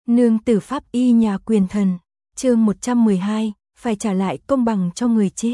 Nương tử pháp y nhà quyền thần, chương 112, phải trả lại công bằng cho người chết.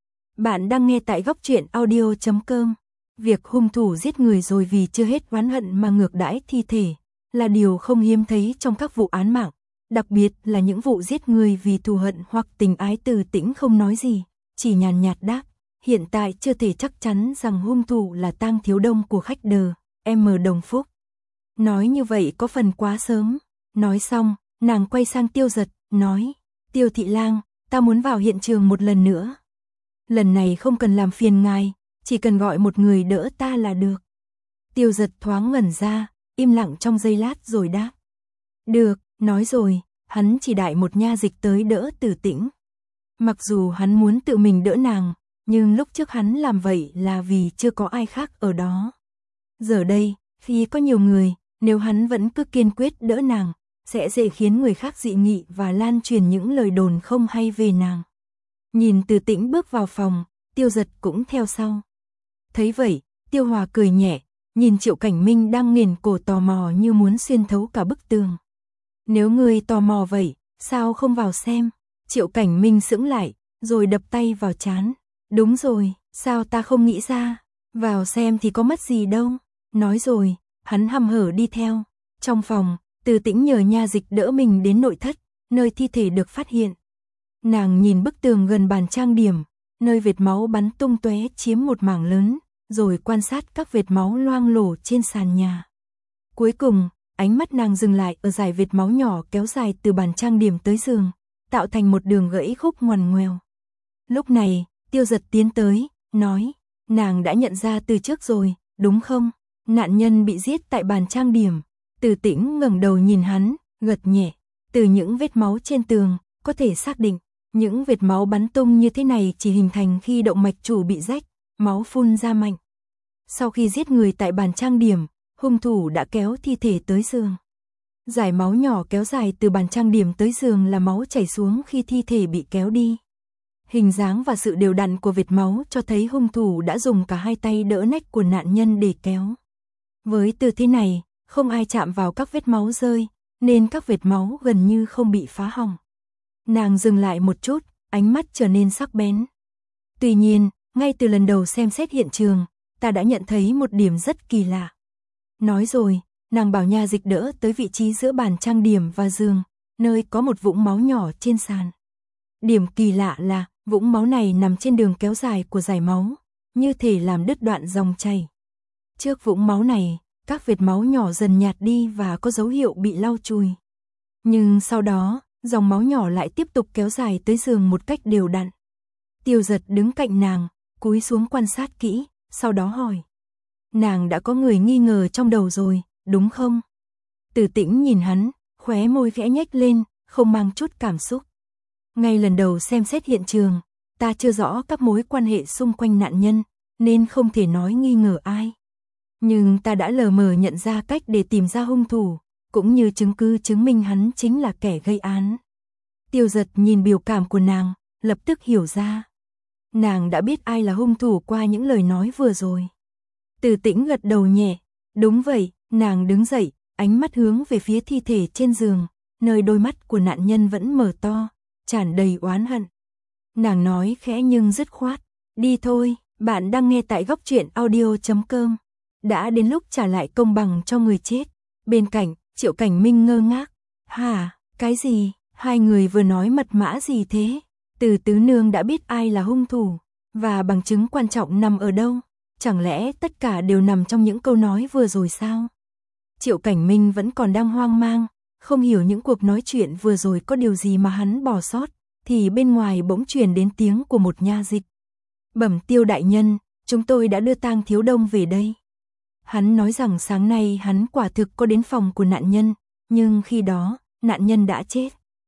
Bạn đang nghe tại góc truyện audio.com. Việc hung thủ giết người rồi vì chưa hết oán hận mà ngược đãi thi thể là điều không hiếm thấy trong các vụ án mạng, đặc biệt là những vụ giết người vì thù hận hoặc tình ái. Từ Tĩnh không nói gì, chỉ nhàn nhạt đáp, hiện tại chưa thể chắc chắn rằng hung thủ là Tang Thiếu Đông của khách đờ, M Đồng Phúc. Nói như vậy có phần quá sớm. Nói xong, nàng quay sang Tiêu Giật, nói, Tiêu thị lang, ta muốn vào hiện trường một lần nữa. Lần này không cần làm phiền ngài, chỉ cần gọi một người đỡ ta là được. Tiêu Giật thoáng ngẩn ra, im lặng trong giây lát rồi đáp. Được, nói rồi, hắn chỉ đại một nha dịch tới đỡ Từ Tĩnh. Mặc dù hắn muốn tự mình đỡ nàng, nhưng lúc trước hắn làm vậy là vì chưa có ai khác ở đó. Giờ đây, khi có nhiều người, nếu hắn vẫn cứ kiên quyết đỡ nàng, sẽ dễ khiến người khác dị nghị và lan truyền những lời đồn không hay về nàng. Nhìn Từ Tĩnh bước vào phòng, Tiêu Giật cũng theo sau. Thấy vậy, Tiêu Hòa cười nhẹ, nhìn Triệu Cảnh Minh đang nghiền cổ tò mò như muốn xuyên thấu cả bức tường. Nếu ngươi tò mò vậy, sao không vào xem? Triệu Cảnh Minh sững lại, rồi đập tay vào trán. Đúng rồi, sao ta không nghĩ ra? Vào xem thì có mất gì đâu. Nói rồi, hắn hăm hở đi theo. Trong phòng, Từ Tĩnh nhờ nha dịch đỡ mình đến nội thất, nơi thi thể được phát hiện. Nàng nhìn bức tường gần bàn trang điểm, nơi vệt máu bắn tung tóe chiếm một mảng lớn, rồi quan sát các vệt máu loang lổ trên sàn nhà. Cuối cùng, ánh mắt nàng dừng lại ở dải vệt máu nhỏ kéo dài từ bàn trang điểm tới giường, tạo thành một đường gãy khúc ngoằn ngoèo. Lúc này, Tiêu Giật tiến tới, nói, nàng đã nhận ra từ trước rồi, đúng không? Nạn nhân bị giết tại bàn trang điểm. Từ Tĩnh ngẩng đầu nhìn hắn, gật nhẹ. Từ những vết máu trên tường, có thể xác định, những vệt máu bắn tung như thế này chỉ hình thành khi động mạch chủ bị rách, máu phun ra mạnh. Sau khi giết người tại bàn trang điểm, hung thủ đã kéo thi thể tới giường. Dải máu nhỏ kéo dài từ bàn trang điểm tới giường là máu chảy xuống khi thi thể bị kéo đi. Hình dáng và sự đều đặn của vệt máu cho thấy hung thủ đã dùng cả hai tay đỡ nách của nạn nhân để kéo. Với tư thế này, không ai chạm vào các vết máu rơi, nên các vệt máu gần như không bị phá hỏng. Nàng dừng lại một chút, ánh mắt trở nên sắc bén. Tuy nhiên, ngay từ lần đầu xem xét hiện trường, ta đã nhận thấy một điểm rất kỳ lạ. Nói rồi, nàng bảo nha dịch đỡ tới vị trí giữa bàn trang điểm và giường, nơi có một vũng máu nhỏ trên sàn. Điểm kỳ lạ là, vũng máu này nằm trên đường kéo dài của dải máu, như thể làm đứt đoạn dòng chảy. Trước vũng máu này, các vệt máu nhỏ dần nhạt đi và có dấu hiệu bị lau chùi. Nhưng sau đó, dòng máu nhỏ lại tiếp tục kéo dài tới giường một cách đều đặn. Tiêu Giật đứng cạnh nàng, cúi xuống quan sát kỹ, sau đó hỏi. Nàng đã có người nghi ngờ trong đầu rồi, đúng không? Từ Tĩnh nhìn hắn, khóe môi khẽ nhếch lên, không mang chút cảm xúc. Ngay lần đầu xem xét hiện trường, ta chưa rõ các mối quan hệ xung quanh nạn nhân, nên không thể nói nghi ngờ ai. Nhưng ta đã lờ mờ nhận ra cách để tìm ra hung thủ, cũng như chứng cứ chứng minh hắn chính là kẻ gây án. Tiêu Giật nhìn biểu cảm của nàng, lập tức hiểu ra. Nàng đã biết ai là hung thủ qua những lời nói vừa rồi. Từ Tĩnh gật đầu nhẹ, đúng vậy, nàng đứng dậy, ánh mắt hướng về phía thi thể trên giường, nơi đôi mắt của nạn nhân vẫn mở to, tràn đầy oán hận. Nàng nói khẽ nhưng dứt khoát, đi thôi, bạn đang nghe tại góc truyện audio.com. Đã đến lúc trả lại công bằng cho người chết. Bên cạnh, Triệu Cảnh Minh ngơ ngác. Hả, cái gì? Hai người vừa nói mật mã gì thế? Từ tứ nương đã biết ai là hung thủ, và bằng chứng quan trọng nằm ở đâu? Chẳng lẽ tất cả đều nằm trong những câu nói vừa rồi sao? Triệu Cảnh Minh vẫn còn đang hoang mang, không hiểu những cuộc nói chuyện vừa rồi có điều gì mà hắn bỏ sót, thì bên ngoài bỗng truyền đến tiếng của một nha dịch. Bẩm Tiêu đại nhân, chúng tôi đã đưa Tang Thiếu Đông về đây. Hắn nói rằng sáng nay hắn quả thực có đến phòng của nạn nhân, nhưng khi đó, nạn nhân đã chết.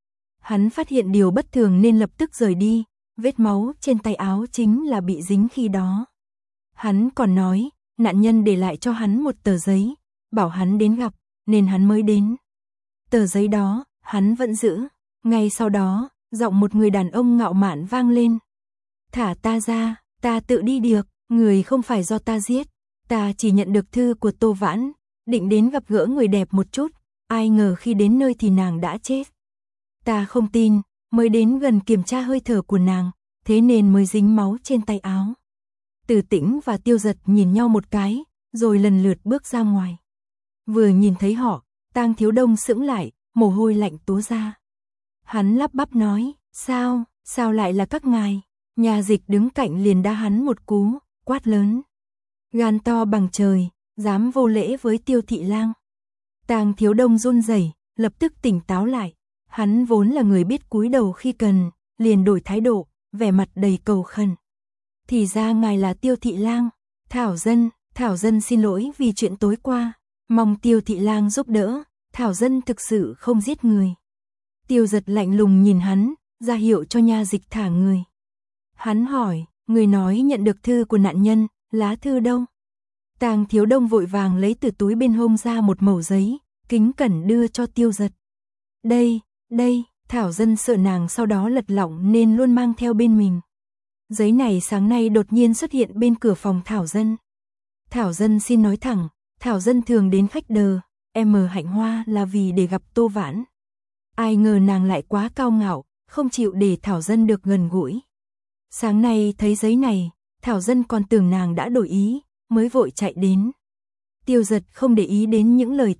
Hắn phát hiện điều bất thường nên lập tức rời đi, vết máu trên tay áo chính là bị dính khi đó. Hắn còn nói, nạn nhân để lại cho hắn một tờ giấy, bảo hắn đến gặp, nên hắn mới đến. Tờ giấy đó, hắn vẫn giữ. Ngay sau đó, giọng một người đàn ông ngạo mạn vang lên. Thả ta ra, ta tự đi được, người không phải do ta giết. Ta chỉ nhận được thư của Tô Vãn, định đến gặp gỡ người đẹp một chút, ai ngờ khi đến nơi thì nàng đã chết. Ta không tin, mới đến gần kiểm tra hơi thở của nàng, thế nên mới dính máu trên tay áo. Từ Tĩnh và Tiêu Giật nhìn nhau một cái, rồi lần lượt bước ra ngoài. Vừa nhìn thấy họ, Tang Thiếu Đông sững lại, mồ hôi lạnh túa ra. Hắn lắp bắp nói, sao lại là các ngài? Nhà dịch đứng cạnh liền đá hắn một cú, quát lớn. Gan to bằng trời, dám vô lễ với Tiêu thị lang. Tang Thiếu Đông run rẩy, lập tức tỉnh táo lại. Hắn vốn là người biết cúi đầu khi cần, liền đổi thái độ, vẻ mặt đầy cầu khẩn. Thì ra ngài là Tiêu thị lang. Thảo dân xin lỗi vì chuyện tối qua, mong Tiêu thị lang giúp đỡ, Thảo dân thực sự không giết người. Tiêu Giật lạnh lùng nhìn hắn, ra hiệu cho nha dịch thả người. Hắn hỏi, người nói nhận được thư của nạn nhân, lá thư đâu? Tang Thiếu Đông vội vàng lấy từ túi bên hông ra một mẩu giấy, kính cẩn đưa cho Tiêu Giật. Đây, Thảo dân sợ nàng sau đó lật lọng nên luôn mang theo bên mình. Giấy này sáng nay đột nhiên xuất hiện bên cửa phòng Thảo dân. Thảo dân xin nói thẳng, Thảo dân thường đến khách đờ, Hạnh Hoa là vì để gặp Tô Vãn. Ai ngờ nàng lại quá cao ngạo, không chịu để Thảo dân được gần gũi. Sáng nay thấy giấy này, Thảo dân còn tưởng nàng đã đổi ý, mới vội chạy đến. Tiêu Giật không để ý đến những lời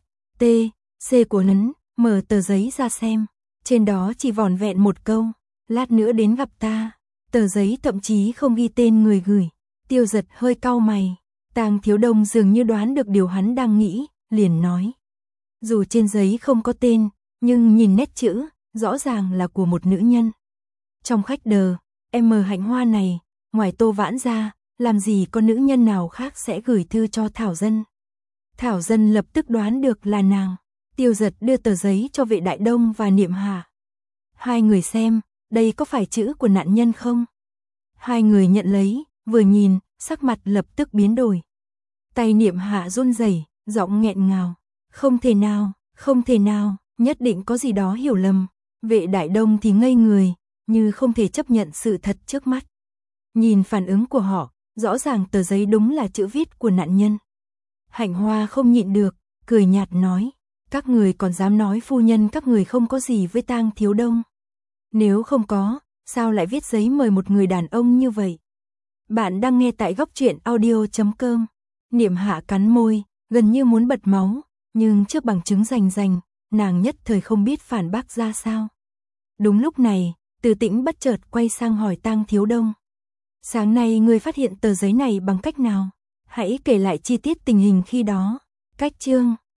C của hắn, mở tờ giấy ra xem. Trên đó chỉ vỏn vẹn một câu, lát nữa đến gặp ta. Tờ giấy thậm chí không ghi tên người gửi. Tiêu Giật hơi cau mày. Tang Thiếu Đông dường như đoán được điều hắn đang nghĩ, liền nói. Dù trên giấy không có tên, nhưng nhìn nét chữ, rõ ràng là của một nữ nhân. Trong khách đờ, Hạnh Hoa này, ngoài Tô Vãn ra, làm gì có nữ nhân nào khác sẽ gửi thư cho Thảo dân. Thảo dân lập tức đoán được là nàng. Tiêu Giật đưa tờ giấy cho Vệ Đại Đông và Niệm Hà. Hai người xem, đây có phải chữ của nạn nhân không? Hai người nhận lấy, vừa nhìn, sắc mặt lập tức biến đổi. Tay Niệm Hà run rẩy, giọng nghẹn ngào. Không thể nào, nhất định có gì đó hiểu lầm. Vệ Đại Đông thì ngây người, như không thể chấp nhận sự thật trước mắt. Nhìn phản ứng của họ, rõ ràng tờ giấy đúng là chữ viết của nạn nhân. Hạnh Hoa không nhịn được, cười nhạt nói. Các người còn dám nói phu nhân các người không có gì với Tang Thiếu Đông. Nếu không có, sao lại viết giấy mời một người đàn ông như vậy? Bạn đang nghe tại Góc Truyện Audio.com. Niệm Hạ cắn môi, gần như muốn bật máu, nhưng trước bằng chứng rành, nàng nhất thời không biết phản bác ra sao. Đúng lúc này, Từ Tĩnh bất chợt quay sang hỏi Tang Thiếu Đông. Sáng nay ngươi phát hiện tờ giấy này bằng cách nào? Hãy kể lại chi tiết tình hình khi đó. Cách chương